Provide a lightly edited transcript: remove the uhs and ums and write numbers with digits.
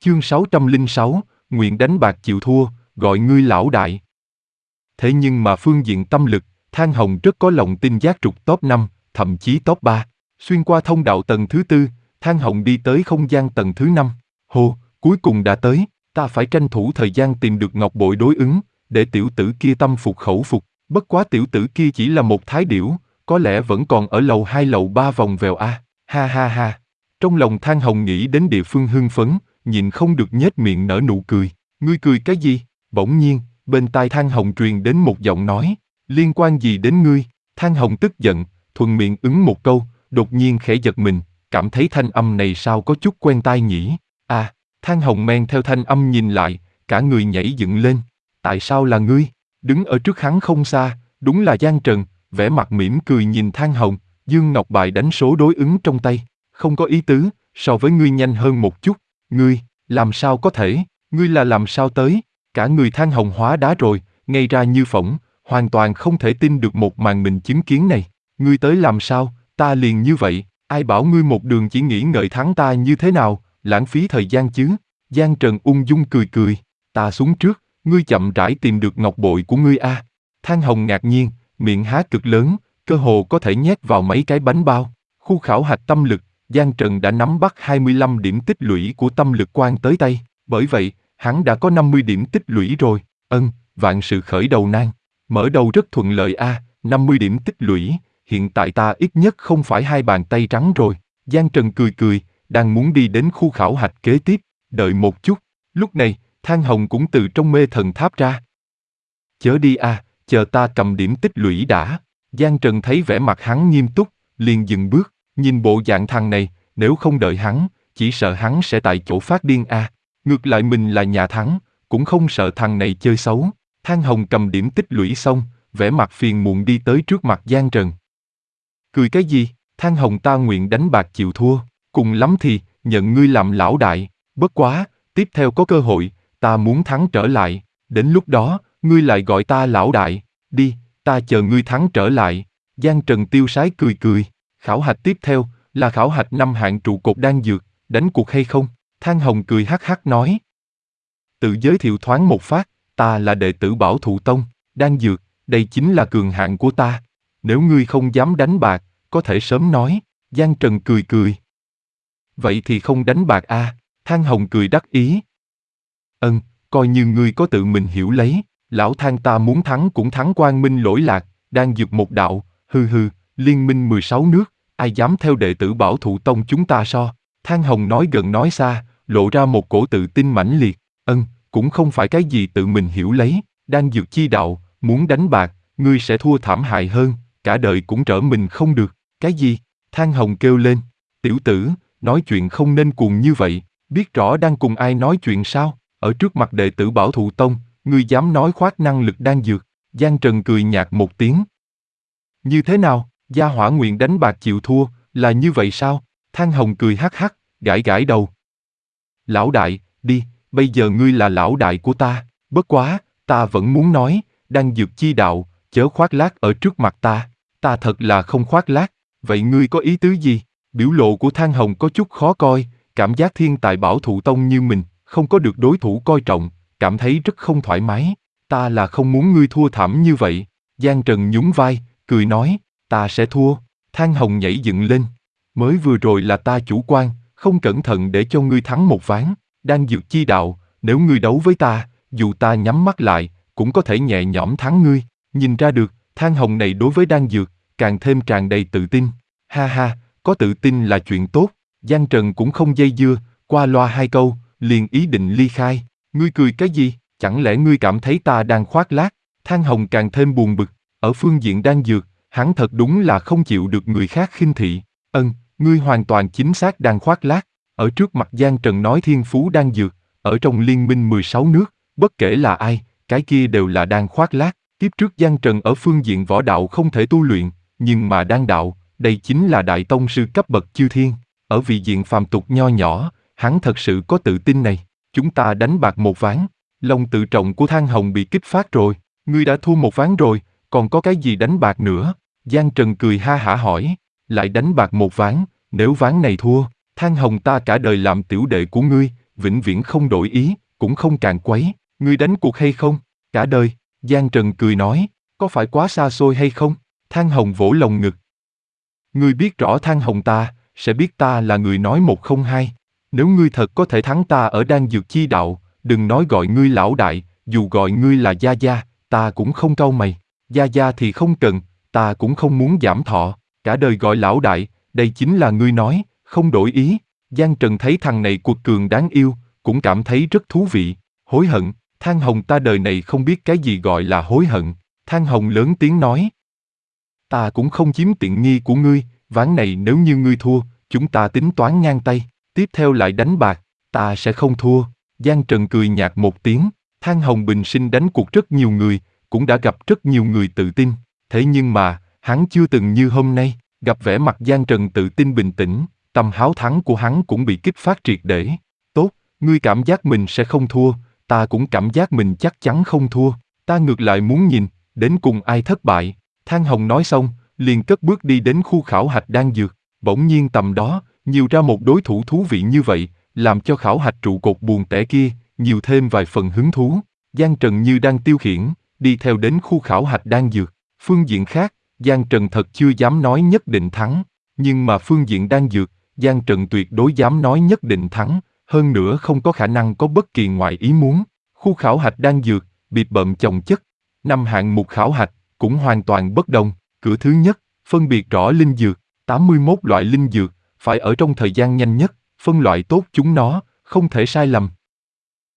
Chương 606, nguyện đánh bạc chịu thua, gọi ngươi lão đại. Thế nhưng mà phương diện tâm lực, Thang Hồng rất có lòng tin giác trục top 5, thậm chí top 3. Xuyên qua thông đạo tầng thứ 4, Thang Hồng đi tới không gian tầng thứ 5. Hô, cuối cùng đã tới, ta phải tranh thủ thời gian tìm được ngọc bội đối ứng, để tiểu tử kia tâm phục khẩu phục. Bất quá tiểu tử kia chỉ là một thái điểu, có lẽ vẫn còn ở lầu 2 lầu 3 vòng vèo a. Ha ha ha. Trong lòng Thang Hồng nghĩ đến địa phương hưng phấn, nhịn không được nhếch miệng nở nụ cười. Ngươi cười cái gì? Bỗng nhiên, bên tai Thang Hồng truyền đến một giọng nói. Liên quan gì đến ngươi? Thang Hồng tức giận, thuận miệng ứng một câu, đột nhiên khẽ giật mình, cảm thấy thanh âm này sao có chút quen tai nhỉ? À, Thang Hồng men theo thanh âm nhìn lại, cả người nhảy dựng lên. Tại sao là ngươi? Đứng ở trước hắn không xa, đúng là Giang Trần, vẻ mặt mỉm cười nhìn Thang Hồng, dương ngọc bài đánh số đối ứng trong tay. Không có ý tứ, so với ngươi nhanh hơn một chút. Ngươi, làm sao có thể? Ngươi là làm sao tới? Cả người Thang Hồng hóa đá rồi, ngây ra như phỗng, hoàn toàn không thể tin được một màn mình chứng kiến này. Ngươi tới làm sao? Ta liền như vậy, ai bảo ngươi một đường chỉ nghĩ ngợi thắng ta như thế nào, lãng phí thời gian chứ? Giang Trần ung dung cười cười, ta xuống trước, ngươi chậm rãi tìm được ngọc bội của ngươi a. Thang Hồng ngạc nhiên, miệng há cực lớn, cơ hồ có thể nhét vào mấy cái bánh bao. Khu khảo hạch tâm lực, Giang Trần đã nắm bắt 25 điểm tích lũy của tâm lực quan tới tay, bởi vậy, hắn đã có 50 điểm tích lũy rồi. Vạn sự khởi đầu nan, mở đầu rất thuận lợi a, 50 điểm tích lũy, hiện tại ta ít nhất không phải hai bàn tay trắng rồi. Giang Trần cười cười, đang muốn đi đến khu khảo hạch kế tiếp, đợi một chút. Lúc này, Thang Hồng cũng từ trong mê thần tháp ra. Chớ đi a, chờ ta cầm điểm tích lũy đã. Giang Trần thấy vẻ mặt hắn nghiêm túc, liền dừng bước, nhìn bộ dạng thằng này, nếu không đợi hắn, chỉ sợ hắn sẽ tại chỗ phát điên a. Ngược lại mình là nhà thắng, cũng không sợ thằng này chơi xấu. Thang Hồng cầm điểm tích lũy xong, vẻ mặt phiền muộn đi tới trước mặt Giang Trần. Cười cái gì? Thang Hồng ta nguyện đánh bạc chịu thua, cùng lắm thì, nhận ngươi làm lão đại. Bất quá, tiếp theo có cơ hội, ta muốn thắng trở lại, đến lúc đó, ngươi lại gọi ta lão đại. Đi, ta chờ ngươi thắng trở lại. Giang Trần tiêu sái cười cười. Khảo hạch tiếp theo, là khảo hạch 5 hạng trụ cột đan dược, đánh cuộc hay không? Thang Hồng cười hắc hắc nói. Tự giới thiệu thoáng một phát, ta là đệ tử Bảo Thụ Tông, đan dược, đây chính là cường hạng của ta. Nếu ngươi không dám đánh bạc, có thể sớm nói. Giang Trần cười cười. Vậy thì không đánh bạc a. Thang Hồng cười đắc ý. Coi như ngươi có tự mình hiểu lấy, lão Thang ta muốn thắng cũng thắng quang minh lỗi lạc, đan dược một đạo, hừ, liên minh 16 nước, ai dám theo đệ tử Bảo Thụ Tông chúng ta so. Thang Hồng nói gần nói xa, lộ ra một cổ tự tin mãnh liệt. Cũng không phải cái gì tự mình hiểu lấy, đan dược chi đạo, muốn đánh bạc, ngươi sẽ thua thảm hại hơn, cả đời cũng trở mình không được. Cái gì? Thang Hồng kêu lên. Tiểu tử, nói chuyện không nên cuồng như vậy, biết rõ đang cùng ai nói chuyện sao? Ở trước mặt đệ tử Bảo Thụ Tông, ngươi dám nói khoác năng lực đan dược? Giang Trần cười nhạt một tiếng. Như thế nào? Gia hỏa nguyện đánh bạc chịu thua, là như vậy sao? Thang Hồng cười hắc hắc, gãi gãi đầu. Lão đại, đi, bây giờ ngươi là lão đại của ta, bất quá, ta vẫn muốn nói, đan dược chi đạo, chớ khoác lác ở trước mặt ta thật là không khoác lác, vậy ngươi có ý tứ gì? Biểu lộ của Thang Hồng có chút khó coi, cảm giác thiên tài Bảo Thụ Tông như mình, không có được đối thủ coi trọng, cảm thấy rất không thoải mái. Ta là không muốn ngươi thua thảm như vậy. Giang Trần nhún vai, cười nói, ta sẽ thua. Thang Hồng nhảy dựng lên. Mới vừa rồi là ta chủ quan, không cẩn thận để cho ngươi thắng một ván. Đan dược chi đạo, nếu ngươi đấu với ta, dù ta nhắm mắt lại, cũng có thể nhẹ nhõm thắng ngươi. Nhìn ra được, Thang Hồng này đối với đan dược, càng thêm tràn đầy tự tin. Ha ha, có tự tin là chuyện tốt. Giang Trần cũng không dây dưa, qua loa hai câu, liền ý định ly khai. Ngươi cười cái gì? Chẳng lẽ ngươi cảm thấy ta đang khoác lác? Thang Hồng càng thêm buồn bực. Ở phương diện đan dược, hắn thật đúng là không chịu được người khác khinh thị. Ngươi hoàn toàn chính xác đang khoác lác. Ở trước mặt Giang Trần nói thiên phú đan dược, ở trong liên minh 16 nước, bất kể là ai, cái kia đều là đang khoác lác. Tiếp trước Giang Trần ở phương diện võ đạo không thể tu luyện, nhưng mà đan đạo, đây chính là đại tông sư cấp bậc chư thiên. Ở vị diện phàm tục nho nhỏ, hắn thật sự có tự tin này. Chúng ta đánh bạc một ván. Lòng tự trọng của Thang Hồng bị kích phát rồi. Ngươi đã thua một ván rồi, còn có cái gì đánh bạc nữa? Giang Trần cười ha hả hỏi. Lại đánh bạc một ván, nếu ván này thua, Thang Hồng ta cả đời làm tiểu đệ của ngươi, vĩnh viễn không đổi ý, cũng không càn quấy. Ngươi đánh cuộc hay không? Cả đời. Giang Trần cười nói, có phải quá xa xôi hay không? Thang Hồng vỗ lồng ngực. Ngươi biết rõ Thang Hồng ta, sẽ biết ta là người nói một không hai. Nếu ngươi thật có thể thắng ta ở đan dược chi đạo, đừng nói gọi ngươi lão đại, dù gọi ngươi là Gia Gia, ta cũng không cau mày. Gia Gia thì không cần, ta cũng không muốn giảm thọ. Cả đời gọi lão đại, đây chính là ngươi nói, không đổi ý. Giang Trần thấy thằng này cuột cường đáng yêu, cũng cảm thấy rất thú vị. Hối hận, Thang Hồng ta đời này không biết cái gì gọi là hối hận. Thang Hồng lớn tiếng nói. Ta cũng không chiếm tiện nghi của ngươi, ván này nếu như ngươi thua, chúng ta tính toán ngang tay, tiếp theo lại đánh bạc, ta sẽ không thua. Giang Trần cười nhạt một tiếng, Thang Hồng bình sinh đánh cuộc rất nhiều người, cũng đã gặp rất nhiều người tự tin, thế nhưng mà, hắn chưa từng như hôm nay, gặp vẻ mặt Giang Trần tự tin bình tĩnh, tâm háo thắng của hắn cũng bị kích phát triệt để. Tốt, ngươi cảm giác mình sẽ không thua, ta cũng cảm giác mình chắc chắn không thua, ta ngược lại muốn nhìn, đến cùng ai thất bại. Thang Hồng nói xong, liền cất bước đi đến khu khảo hạch đan dược, bỗng nhiên tầm đó, nhiều ra một đối thủ thú vị như vậy, làm cho khảo hạch trụ cột buồn tẻ kia, nhiều thêm vài phần hứng thú. Giang Trần như đang tiêu khiển, đi theo đến khu khảo hạch đan dược. Phương diện khác, Giang Trần thật chưa dám nói nhất định thắng, nhưng mà phương diện đan dược, Giang Trần tuyệt đối dám nói nhất định thắng, hơn nữa không có khả năng có bất kỳ ngoại ý muốn. Khu khảo hạch đan dược, bịp bợm chồng chất, 5 hạng mục khảo hạch, cũng hoàn toàn bất đồng. Cửa thứ nhất, phân biệt rõ linh dược, 81 loại linh dược, phải ở trong thời gian nhanh nhất, phân loại tốt chúng nó, không thể sai lầm.